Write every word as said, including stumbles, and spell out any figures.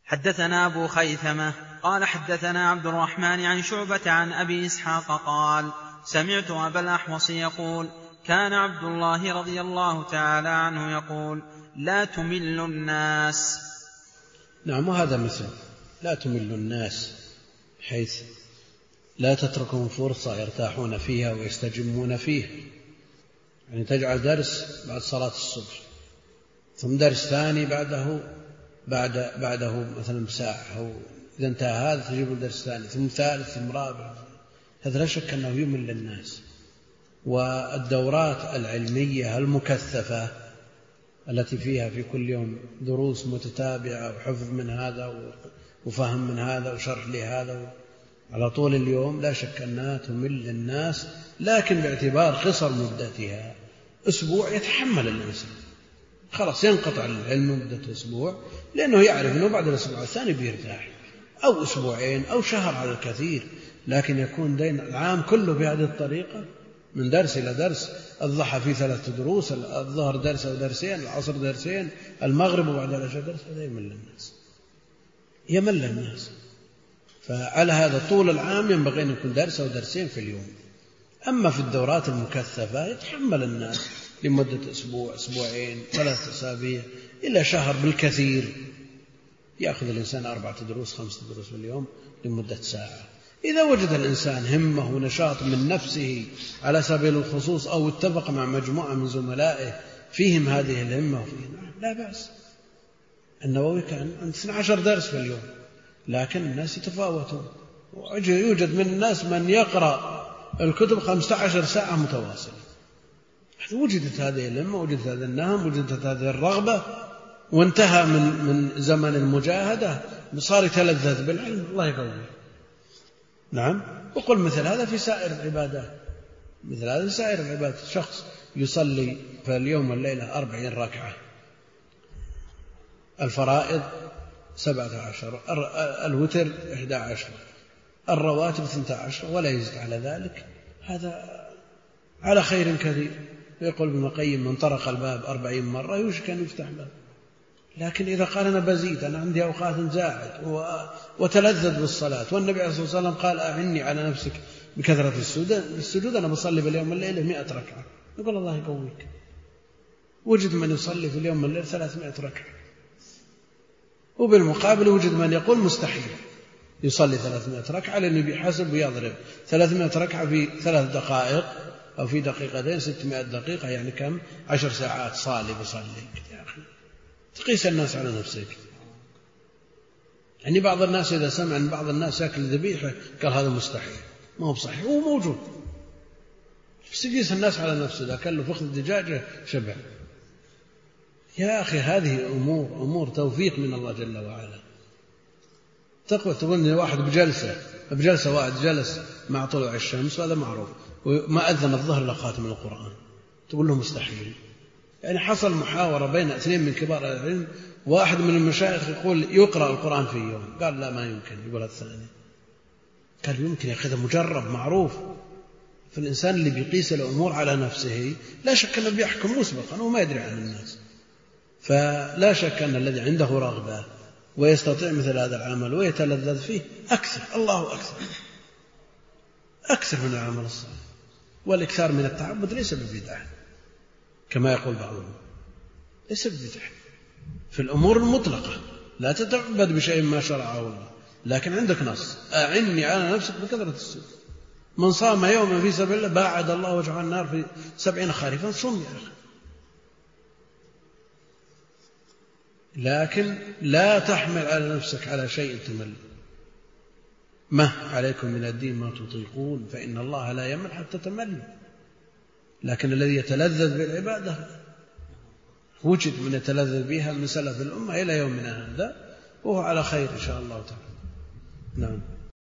حدثنا أبو خيثمة قال حدثنا عبد الرحمن عن شعبة عن أبي إسحاق قال سمعت أبا الأحوص يقول كان عبد الله رضي الله تعالى عنه يقول لا تمل الناس. نعم، وهذا مثل لا تمل الناس، حيث لا تتركهم فرصة يرتاحون فيها ويستجمون فيها. يعني تجعل درس بعد صلاة الصبح، ثم درس ثاني بعده بعد بعده مثلا بساعة، أو إذا انتهى هذا تجيب الدرس ثاني، ثم ثالث ثم رابع. هذا لا شك أنه يمل الناس. والدورات العلمية المكثفة التي فيها في كل يوم دروس متتابعة وحفظ من هذا وفهم من هذا وشرح لهذا على طول اليوم، لا شك أنها تمل الناس، لكن باعتبار قصر مدتها. أسبوع يتحمل الإنسان، خلاص ينقطع العلم مدة أسبوع، لأنه يعرف أنه بعد الأسبوع الثاني بيرتاح، أو أسبوعين أو شهر على الكثير. لكن يكون دين العام كله بهذه الطريقة، من درس إلى درس، الضحى في ثلاثة دروس، الظهر درس أو درسين، العصر درسين، المغرب وبعد العشاء درس، هذا يمل الناس يمل الناس. فعلى هذا طول العام ينبغي أن يكون درس أو درسين في اليوم. أما في الدورات المكثفة يتحمل الناس لمدة أسبوع، أسبوعين، ثلاثة أسابيع، إلى شهر بالكثير. يأخذ الإنسان أربعة دروس خمسة دروس في اليوم لمدة ساعة. إذا وجد الإنسان همة ونشاط من نفسه على سبيل الخصوص، أو اتفق مع مجموعة من زملائه فيهم هذه الهمة وفيهم، لا بأس. النووي كان عنده اثني عشر درس في اليوم، لكن الناس يتفاوتون. يوجد من الناس من يقرأ الكتب خمسة عشر ساعة متواصلة. وجدت هذه الهمة، وجدت هذا النهم، وجدت هذه الرغبة، وانتهى من من زمن المجاهدة، صار يتلذذ بالعلم. الله يقويه. نعم. وقل مثل هذا في سائر العبادات، مثل هذا في سائر العبادات. شخص يصلي في اليوم والليلة أربعين ركعة، الفرائض سبعة عشر، الوتر إحدى عشر، الرواتب اثنتا عشر، ولا يزيد على ذلك، هذا على خير كثير. يقول ابن القيم من طرق الباب أربعين مرة يوشك أن يفتح باب. لكن إذا قال أنا بزيد، أنا عندي أوقات زاعد وتلذذ بالصلاة، والنبي عليه الصلاة والسلام قال أعني على نفسك بكثرة السجود، أنا بصلي باليوم والليلة مئة ركعة، يقول الله يقويك. وجد من يصلي في اليوم والليلة ثلاثمائة ركعة، وبالمقابل وجد من يقول مستحيل يصلي ثلاثمائة ركعة، لأنه بيحسب ويضرب ثلاثمائة ركعة في ثلاث دقائق أو في دقيقتين ستمائة دقيقة، يعني كم؟ عشر ساعات صالي بصلي. يا أخي تقيس الناس على نفسك. يعني بعض الناس إذا سمع أن بعض الناس يأكل ذبيحة قال هذا مستحيل، ما هو بصحيح، هو موجود، بس يقيس الناس على نفسه. إذا كان له فخذ دجاجة شبع. يا أخي هذه أمور أمور توفيق من الله جل وعلا. تقوى تقول أن واحد بجلسة بجلسة واحد جلس مع طلوع الشمس، وهذا معروف، وما أذن الظهر إلا خاتم القرآن، تقول له مستحيل. يعني حصل محاورة بين اثنين من كبار العلم، واحد من المشايخ يقول يقرأ القرآن في يوم، قال لا ما يمكن. يقول الثاني قال يمكن، يا أخي مجرب معروف. فالإنسان اللي بيقيس الأمور على نفسه لا شك أنه بيحكم مسبقا وما يدري عن الناس. فلا شك أن الذي عنده رغبة ويستطيع مثل هذا العمل ويتلذذ فيه أكثر، الله أكثر أكثر من العمل الصالح. والإكثار من التعبد ليس ببدعة كما يقول بعضهم، ليس ببدعة في الأمور المطلقة. لا تتعبد بشيء ما شرعه الله، لكن عندك نص أعني على نفسك بكثرة السجود. من صام يوما في سبيل الله باعد الله وجهه النار في سبعين خريفا. صم يا أخي، لكن لا تحمل على نفسك على شيء تمل. ما عليكم من الدين ما تطيقون، فإن الله لا يمل حتى تمل. لكن الذي يتلذذ بالعبادة وجد من يتلذذ بها من سلف الأمة إلى يومنا هذا، وهو على خير إن شاء الله تعالى. نعم.